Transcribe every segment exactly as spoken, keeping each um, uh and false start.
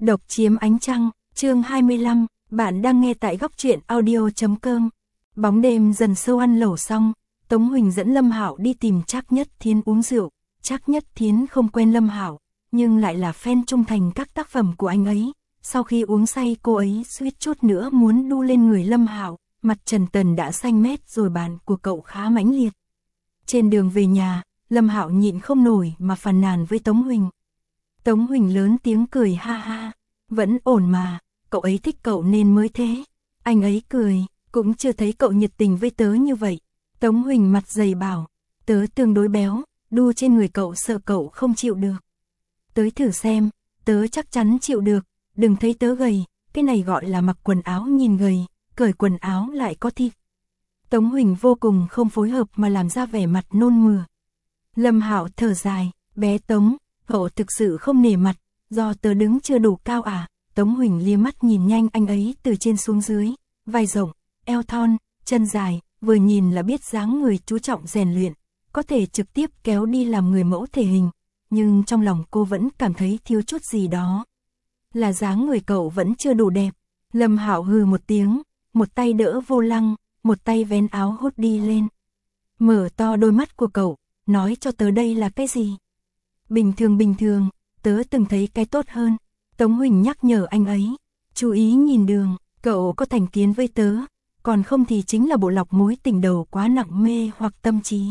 Độc chiếm ánh trăng, chương hai mươi lăm, bạn đang nghe tại góc truyện audio.com. Bóng đêm dần sâu ăn lẩu xong, Tống Huỳnh dẫn Lâm Hạo đi tìm Trác Nhất Thiến uống rượu. Trác Nhất Thiến không quen Lâm Hạo, nhưng lại là fan trung thành các tác phẩm của anh ấy. Sau khi uống say, cô ấy suýt chút nữa muốn đu lên người Lâm Hạo, mặt Trần Tần đã xanh mét rồi, bạn của cậu khá mãnh liệt. Trên đường về nhà, Lâm Hạo nhịn không nổi mà phàn nàn với Tống Huỳnh. Tống Huỳnh lớn tiếng cười ha ha, vẫn ổn mà, cậu ấy thích cậu nên mới thế. Anh ấy cười, cũng chưa thấy cậu nhiệt tình với tớ như vậy. Tống Huỳnh mặt dày bảo, tớ tương đối béo, đu trên người cậu sợ cậu không chịu được. Tới thử xem, tớ chắc chắn chịu được, đừng thấy tớ gầy, cái này gọi là mặc quần áo nhìn gầy, cởi quần áo lại có thịt. Tống Huỳnh vô cùng không phối hợp mà làm ra vẻ mặt nôn mửa. Lâm Hạo thở dài, bé Tống, cậu thực sự không nể mặt, do tớ đứng chưa đủ cao à? Tống Huỳnh lia mắt nhìn nhanh anh ấy từ trên xuống dưới, vai rộng, eo thon, chân dài, vừa nhìn là biết dáng người chú trọng rèn luyện, có thể trực tiếp kéo đi làm người mẫu thể hình, nhưng trong lòng cô vẫn cảm thấy thiếu chút gì đó. Là dáng người cậu vẫn chưa đủ đẹp. Lâm Hạo hừ một tiếng, một tay đỡ vô lăng, một tay vén áo hốt đi lên. Mở to đôi mắt của cậu, nói cho tớ đây là cái gì? Bình thường bình thường, tớ từng thấy cái tốt hơn. Tống Huỳnh nhắc nhở anh ấy, chú ý nhìn đường, cậu có thành kiến với tớ, còn không thì chính là bộ lọc mối tình đầu quá nặng mê hoặc tâm trí.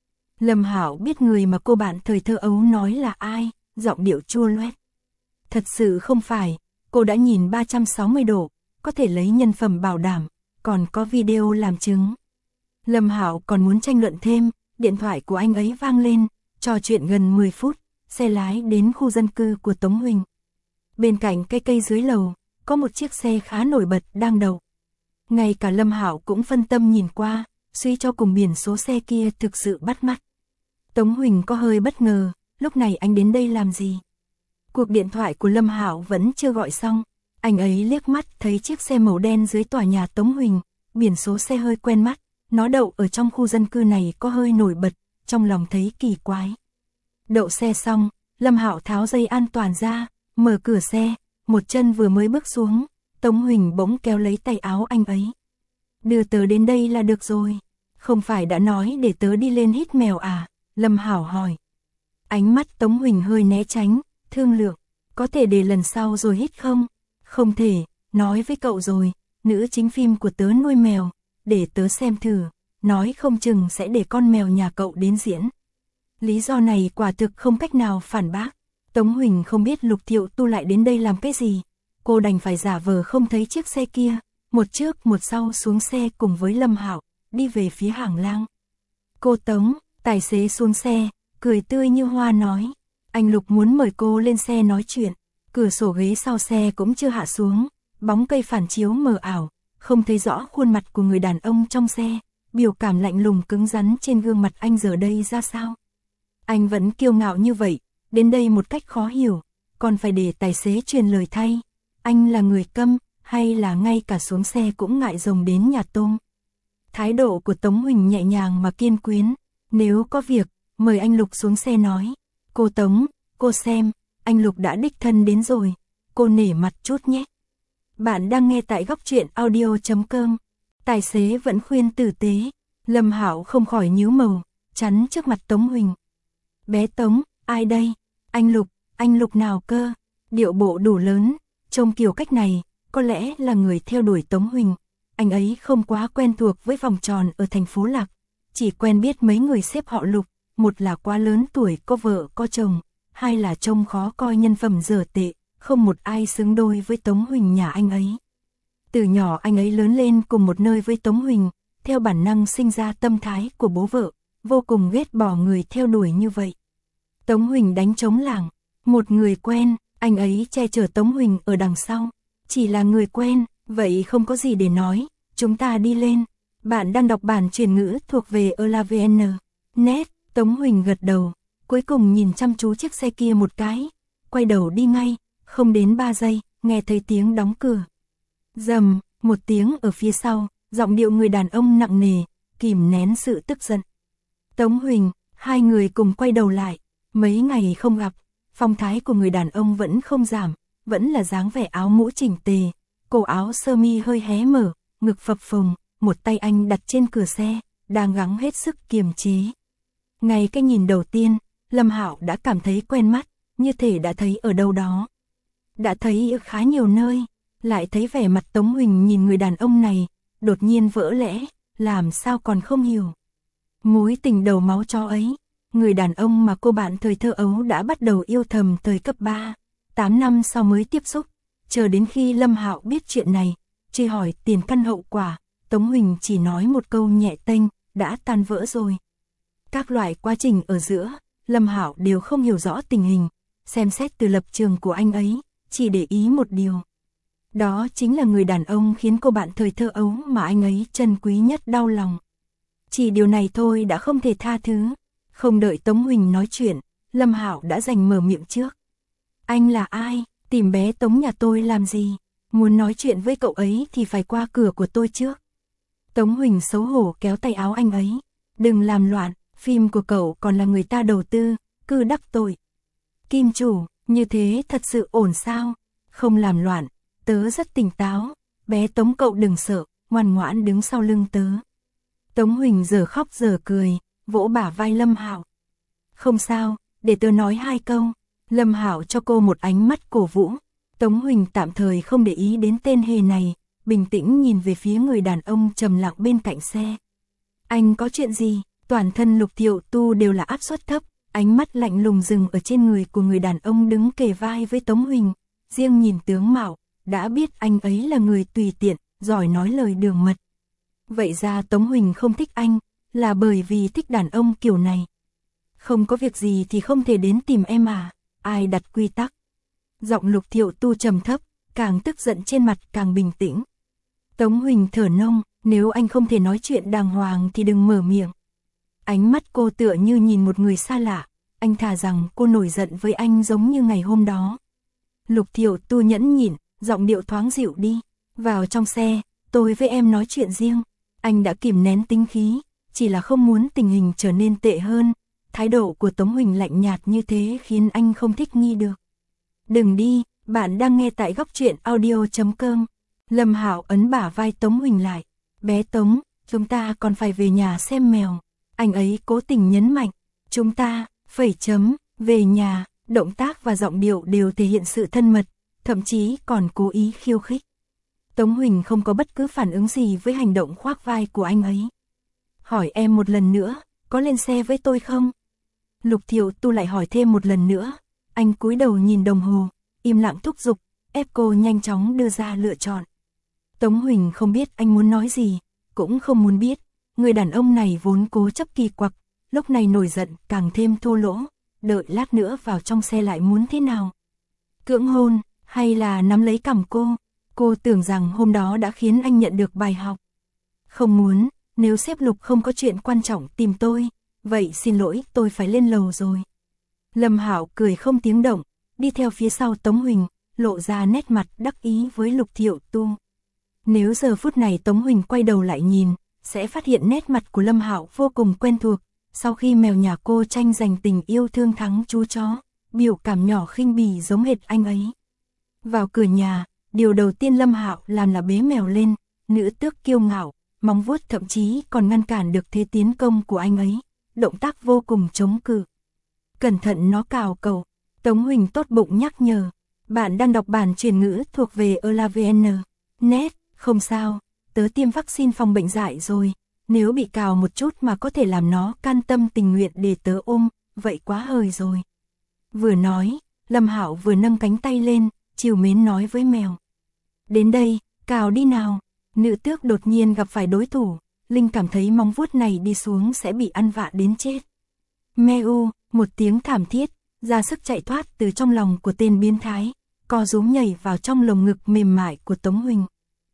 Lâm Hạo biết người mà cô bạn thời thơ ấu nói là ai, giọng điệu chua loét. Thật sự không phải, cô đã nhìn ba trăm sáu mươi độ, có thể lấy nhân phẩm bảo đảm, còn có video làm chứng. Lâm Hạo còn muốn tranh luận thêm, điện thoại của anh ấy vang lên, trò chuyện gần mười phút, xe lái đến khu dân cư của Tống Huỳnh. Bên cạnh cây cây dưới lầu, có một chiếc xe khá nổi bật đang đậu. Ngay cả Lâm Hạo cũng phân tâm nhìn qua, suy cho cùng biển số xe kia thực sự bắt mắt. Tống Huỳnh có hơi bất ngờ, lúc này anh đến đây làm gì? Cuộc điện thoại của Lâm Hạo vẫn chưa gọi xong, anh ấy liếc mắt thấy chiếc xe màu đen dưới tòa nhà Tống Huỳnh, biển số xe hơi quen mắt, nó đậu ở trong khu dân cư này có hơi nổi bật, trong lòng thấy kỳ quái. Đậu xe xong, Lâm Hạo tháo dây an toàn ra, mở cửa xe, một chân vừa mới bước xuống, Tống Huỳnh bỗng kéo lấy tay áo anh ấy. Đưa tớ đến đây là được rồi, không phải đã nói để tớ đi lên hít mèo à? Lâm Hạo hỏi. Ánh mắt Tống Huỳnh hơi né tránh, thương lượng, có thể để lần sau rồi hít không? Không thể, nói với cậu rồi, nữ chính phim của tớ nuôi mèo, để tớ xem thử, nói không chừng sẽ để con mèo nhà cậu đến diễn. Lý do này quả thực không cách nào phản bác. Tống Huỳnh không biết Lục Thiệu Tu lại đến đây làm cái gì, cô đành phải giả vờ không thấy chiếc xe kia, một trước một sau xuống xe cùng với Lâm Hạo, đi về phía Hàng Lang. Cô Tống, tài xế xuống xe, cười tươi như hoa nói, anh Lục muốn mời cô lên xe nói chuyện. Cửa sổ ghế sau xe cũng chưa hạ xuống, bóng cây phản chiếu mờ ảo, không thấy rõ khuôn mặt của người đàn ông trong xe, biểu cảm lạnh lùng cứng rắn trên gương mặt anh giờ đây ra sao. Anh vẫn kiêu ngạo như vậy, đến đây một cách khó hiểu, còn phải để tài xế truyền lời thay. Anh là người câm, hay là ngay cả xuống xe cũng ngại rồng đến nhà tôm? Thái độ của Tống Huỳnh nhẹ nhàng mà kiên quyết, nếu có việc, mời anh Lục xuống xe nói. Cô Tống, cô xem, anh Lục đã đích thân đến rồi, cô nể mặt chút nhé. Bạn đang nghe tại góc truyện audio.com. Tài xế vẫn khuyên tử tế, Lâm Hạo không khỏi nhíu màu, chắn trước mặt Tống Huỳnh. Bé Tống, ai đây? Anh Lục, anh Lục nào cơ? Điệu bộ đủ lớn, trông kiểu cách này, có lẽ là người theo đuổi Tống Huỳnh. Anh ấy không quá quen thuộc với vòng tròn ở thành phố Lạc, chỉ quen biết mấy người xếp họ Lục, một là quá lớn tuổi có vợ có chồng, hai là trông khó coi nhân phẩm dở tệ, không một ai xứng đôi với Tống Huỳnh nhà anh ấy. Từ nhỏ anh ấy lớn lên cùng một nơi với Tống Huỳnh, theo bản năng sinh ra tâm thái của bố vợ, vô cùng ghét bỏ người theo đuổi như vậy. Tống Huỳnh đánh trống lảng, một người quen, anh ấy che chở Tống Huỳnh ở đằng sau, chỉ là người quen, vậy không có gì để nói, chúng ta đi lên. Bạn đang đọc bản chuyển ngữ thuộc về Elavn. Net, Tống Huỳnh gật đầu, cuối cùng nhìn chăm chú chiếc xe kia một cái, quay đầu đi ngay, không đến ba giây, nghe thấy tiếng đóng cửa. Rầm, một tiếng ở phía sau, giọng điệu người đàn ông nặng nề, kìm nén sự tức giận. Tống Huỳnh, hai người cùng quay đầu lại, mấy ngày không gặp, phong thái của người đàn ông vẫn không giảm, vẫn là dáng vẻ áo mũ chỉnh tề, cổ áo sơ mi hơi hé mở, ngực phập phồng, một tay anh đặt trên cửa xe, đang gắng hết sức kiềm chế. Ngay cái nhìn đầu tiên, Lâm Hạo đã cảm thấy quen mắt, như thể đã thấy ở đâu đó. Đã thấy ở khá nhiều nơi, lại thấy vẻ mặt Tống Huỳnh nhìn người đàn ông này, đột nhiên vỡ lẽ, làm sao còn không hiểu. Mối tình đầu máu chó ấy, người đàn ông mà cô bạn thời thơ ấu đã bắt đầu yêu thầm thời cấp ba, tám năm sau mới tiếp xúc, chờ đến khi Lâm Hạo biết chuyện này, truy hỏi tiền căn hậu quả, Tống Huỳnh chỉ nói một câu nhẹ tênh, đã tan vỡ rồi. Các loại quá trình ở giữa, Lâm Hạo đều không hiểu rõ tình hình, xem xét từ lập trường của anh ấy, chỉ để ý một điều. Đó chính là người đàn ông khiến cô bạn thời thơ ấu mà anh ấy trân quý nhất đau lòng. Chỉ điều này thôi đã không thể tha thứ. Không đợi Tống Huỳnh nói chuyện, Lâm Hạo đã giành mở miệng trước. Anh là ai? Tìm bé Tống nhà tôi làm gì? Muốn nói chuyện với cậu ấy thì phải qua cửa của tôi trước. Tống Huỳnh xấu hổ kéo tay áo anh ấy. Đừng làm loạn, phim của cậu còn là người ta đầu tư, cứ đắc tội. Kim chủ, như thế thật sự ổn sao? Không làm loạn, tớ rất tỉnh táo. Bé Tống cậu đừng sợ, ngoan ngoãn đứng sau lưng tớ. Tống Huỳnh giờ khóc giờ cười, vỗ bả vai Lâm Hạo. Không sao, để tớ nói hai câu. Lâm Hạo cho cô một ánh mắt cổ vũ. Tống Huỳnh tạm thời không để ý đến tên hề này, bình tĩnh nhìn về phía người đàn ông trầm lặng bên cạnh xe. Anh có chuyện gì? Toàn thân Lục Thiệu Tu đều là áp suất thấp, ánh mắt lạnh lùng dừng ở trên người của người đàn ông đứng kề vai với Tống Huỳnh. Riêng nhìn tướng mạo, đã biết anh ấy là người tùy tiện, giỏi nói lời đường mật. Vậy ra Tống Huỳnh không thích anh, là bởi vì thích đàn ông kiểu này. Không có việc gì thì không thể đến tìm em à, ai đặt quy tắc. Giọng Lục Thiệu Tu trầm thấp, càng tức giận trên mặt càng bình tĩnh. Tống Huỳnh thở nông, nếu anh không thể nói chuyện đàng hoàng thì đừng mở miệng. Ánh mắt cô tựa như nhìn một người xa lạ, anh thà rằng cô nổi giận với anh giống như ngày hôm đó. Lục Thiệu Tu nhẫn nhịn, giọng điệu thoáng dịu đi, vào trong xe, tôi với em nói chuyện riêng. Anh đã kìm nén tính khí, chỉ là không muốn tình hình trở nên tệ hơn. Thái độ của Tống Huỳnh lạnh nhạt như thế khiến anh không thích nghi được. Đừng đi, bạn đang nghe tại góc truyện audio chấm com. Lâm Hạo ấn bả vai Tống Huỳnh lại. Bé Tống, chúng ta còn phải về nhà xem mèo. Anh ấy cố tình nhấn mạnh. Chúng ta, phẩy chấm, về nhà, động tác và giọng điệu đều thể hiện sự thân mật, thậm chí còn cố ý khiêu khích. Tống Huỳnh không có bất cứ phản ứng gì với hành động khoác vai của anh ấy. Hỏi em một lần nữa, có lên xe với tôi không? Lục Thiệu Tu lại hỏi thêm một lần nữa. Anh cúi đầu nhìn đồng hồ, im lặng thúc giục, ép cô nhanh chóng đưa ra lựa chọn. Tống Huỳnh không biết anh muốn nói gì, cũng không muốn biết. Người đàn ông này vốn cố chấp kỳ quặc, lúc này nổi giận càng thêm thô lỗ. Đợi lát nữa vào trong xe lại muốn thế nào? Cưỡng hôn, hay là nắm lấy cằm cô? Cô tưởng rằng hôm đó đã khiến anh nhận được bài học. Không muốn, nếu sếp Lục không có chuyện quan trọng tìm tôi, vậy xin lỗi tôi phải lên lầu rồi. Lâm Hạo cười không tiếng động, đi theo phía sau Tống Huỳnh, lộ ra nét mặt đắc ý với Lục Thiệu Tu. Nếu giờ phút này Tống Huỳnh quay đầu lại nhìn, sẽ phát hiện nét mặt của Lâm Hạo vô cùng quen thuộc. Sau khi mèo nhà cô tranh giành tình yêu thương thắng chú chó, biểu cảm nhỏ khinh bỉ giống hệt anh ấy. Vào cửa nhà, điều đầu tiên Lâm Hạo làm là bế mèo lên, nữ tước kiêu ngạo, móng vuốt thậm chí còn ngăn cản được thế tiến công của anh ấy, động tác vô cùng chống cự. Cẩn thận nó cào cậu. Tống Huỳnh tốt bụng nhắc nhở. Bạn đang đọc bản truyền ngữ thuộc về Elavn. Net, không sao, tớ tiêm vaccine phòng bệnh dại rồi. Nếu bị cào một chút mà có thể làm nó can tâm tình nguyện để tớ ôm, vậy quá hời rồi. Vừa nói, Lâm Hạo vừa nâng cánh tay lên, trìu mến nói với mèo. Đến đây, cào đi nào. Nữ tước đột nhiên gặp phải đối thủ, Linh cảm thấy móng vuốt này đi xuống sẽ bị ăn vạ đến chết. Meo, một tiếng thảm thiết, ra sức chạy thoát từ trong lòng của tên biến thái, co rúm nhảy vào trong lồng ngực mềm mại của Tống Huỳnh.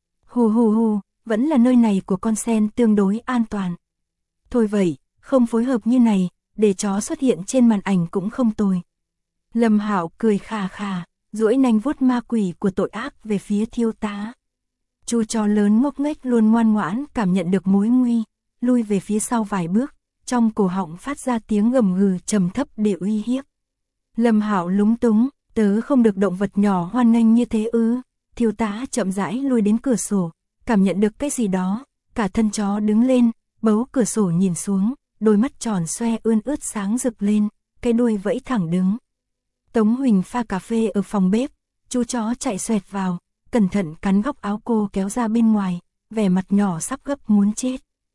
Hù hù hù, vẫn là nơi này của con sen tương đối an toàn. Thôi vậy, không phối hợp như này, để chó xuất hiện trên màn ảnh cũng không tồi. Lâm Hạo cười khà khà, duỗi nanh vuốt ma quỷ của tội ác về phía thiếu tá. Chú chó lớn ngốc nghếch luôn ngoan ngoãn cảm nhận được mối nguy, lui về phía sau vài bước, trong cổ họng phát ra tiếng gầm gừ trầm thấp để uy hiếp. Lâm Hạo lúng túng, Tớ không được động vật nhỏ hoan nghênh như thế ư? Thiếu tá chậm rãi lui đến cửa sổ, cảm nhận được cái gì đó, cả thân chó đứng lên, bấu cửa sổ nhìn xuống, đôi mắt tròn xoe ươn ướt sáng rực lên, cái đuôi vẫy thẳng đứng. Tống Huỳnh pha cà phê ở phòng bếp, chú chó chạy xoẹt vào, cẩn thận cắn góc áo cô kéo ra bên ngoài, vẻ mặt nhỏ sắp gấp muốn chết.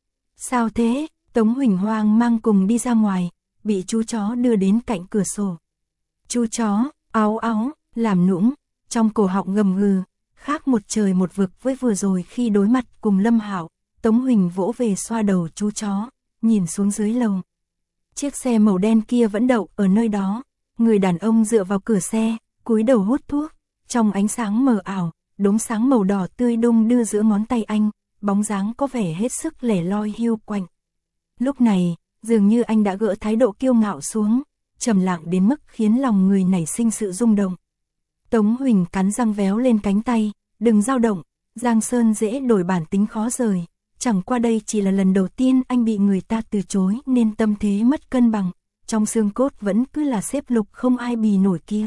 Sao thế? Tống Huỳnh hoang mang cùng đi ra ngoài, bị chú chó đưa đến cạnh cửa sổ. Chú chó, áo áo, làm nũng, trong cổ họng ngầm ngừ, khác một trời một vực với vừa rồi khi đối mặt cùng Lâm Hạo. Tống Huỳnh vỗ về xoa đầu chú chó, nhìn xuống dưới lầu. Chiếc xe màu đen kia vẫn đậu ở nơi đó, người đàn ông dựa vào cửa xe, cúi đầu hút thuốc, trong ánh sáng mờ ảo, đốm sáng màu đỏ tươi đung đưa giữa ngón tay anh, bóng dáng có vẻ hết sức lẻ loi hiu quạnh. Lúc này, dường như anh đã gỡ thái độ kiêu ngạo xuống, trầm lặng đến mức khiến lòng người nảy sinh sự rung động. Tống Huỳnh cắn răng véo lên cánh tay, đừng dao động, Giang Sơn dễ đổi bản tính khó rời. Chẳng qua đây chỉ là lần đầu tiên anh bị người ta từ chối nên tâm thế mất cân bằng, trong xương cốt vẫn cứ là xếp lục không ai bì nổi kia.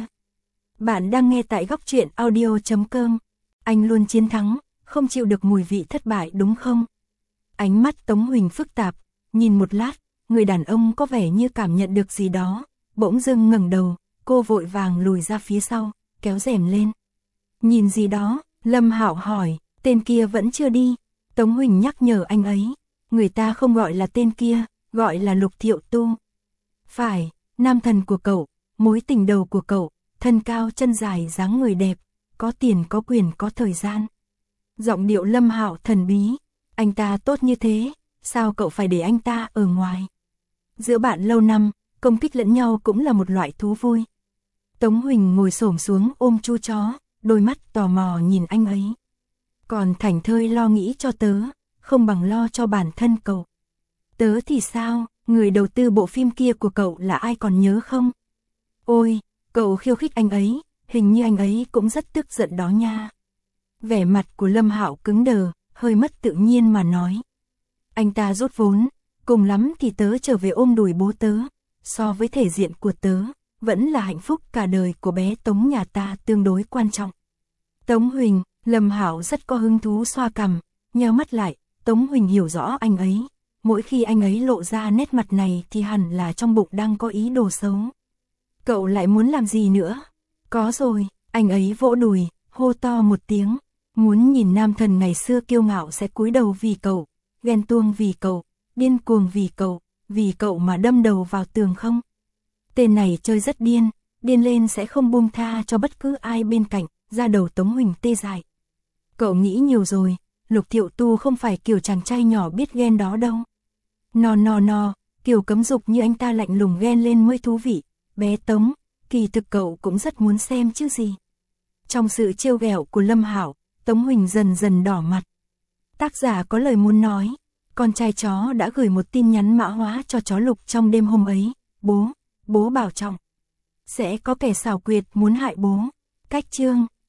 Bạn đang nghe tại góc truyện audio chấm com. Anh luôn chiến thắng, không chịu được mùi vị thất bại đúng không? Ánh mắt Tống Huỳnh phức tạp, nhìn một lát, người đàn ông có vẻ như cảm nhận được gì đó, bỗng dưng ngẩng đầu, cô vội vàng lùi ra phía sau, kéo rèm lên. Nhìn gì đó? Lâm Hạo hỏi, tên kia vẫn chưa đi. Tống Huỳnh nhắc nhở anh ấy, người ta không gọi là tên kia, gọi là Lục Thiệu Tu. Phải, nam thần của cậu, mối tình đầu của cậu, thân cao chân dài dáng người đẹp, có tiền có quyền có thời gian. Giọng điệu Lâm Hạo thần bí, anh ta tốt như thế, sao cậu phải để anh ta ở ngoài? Giữa bạn lâu năm, công kích lẫn nhau cũng là một loại thú vui. Tống Huỳnh ngồi xổm xuống ôm chú chó, đôi mắt tò mò nhìn anh ấy. Còn thảnh thơi lo nghĩ cho tớ, không bằng lo cho bản thân cậu. Tớ thì sao, người đầu tư bộ phim kia của cậu là ai còn nhớ không? Ôi, cậu khiêu khích anh ấy, hình như anh ấy cũng rất tức giận đó nha. Vẻ mặt của Lâm Hạo cứng đờ, hơi mất tự nhiên mà nói. Anh ta rút vốn, cùng lắm thì tớ trở về ôm đùi bố tớ. So với thể diện của tớ, vẫn là hạnh phúc cả đời của bé Tống nhà ta tương đối quan trọng. Tống Huỳnh, Lâm Hạo rất có hứng thú xoa cằm, nheo mắt lại, Tống Huỳnh hiểu rõ anh ấy. Mỗi khi anh ấy lộ ra nét mặt này thì hẳn là trong bụng đang có ý đồ xấu. Cậu lại muốn làm gì nữa? Có rồi, anh ấy vỗ đùi, hô to một tiếng. Muốn nhìn nam thần ngày xưa kiêu ngạo sẽ cúi đầu vì cậu, ghen tuông vì cậu, điên cuồng vì cậu, vì cậu mà đâm đầu vào tường không? Tên này chơi rất điên, điên lên sẽ không buông tha cho bất cứ ai bên cạnh, ra đầu Tống Huỳnh tê dại. Cậu nghĩ nhiều rồi, Lục Thiệu Tu không phải kiểu chàng trai nhỏ biết ghen đó đâu. No no no, kiểu cấm dục như anh ta lạnh lùng ghen lên mới thú vị. Bé Tống, kỳ thực cậu cũng rất muốn xem chứ gì. Trong sự trêu ghẹo của Lâm Hạo, Tống Huỳnh dần dần đỏ mặt. Tác giả có lời muốn nói, con trai chó đã gửi một tin nhắn mã hóa cho chó Lục trong đêm hôm ấy. Bố, bố bảo trọng. Sẽ có kẻ xảo quyệt muốn hại bố. Cách chương.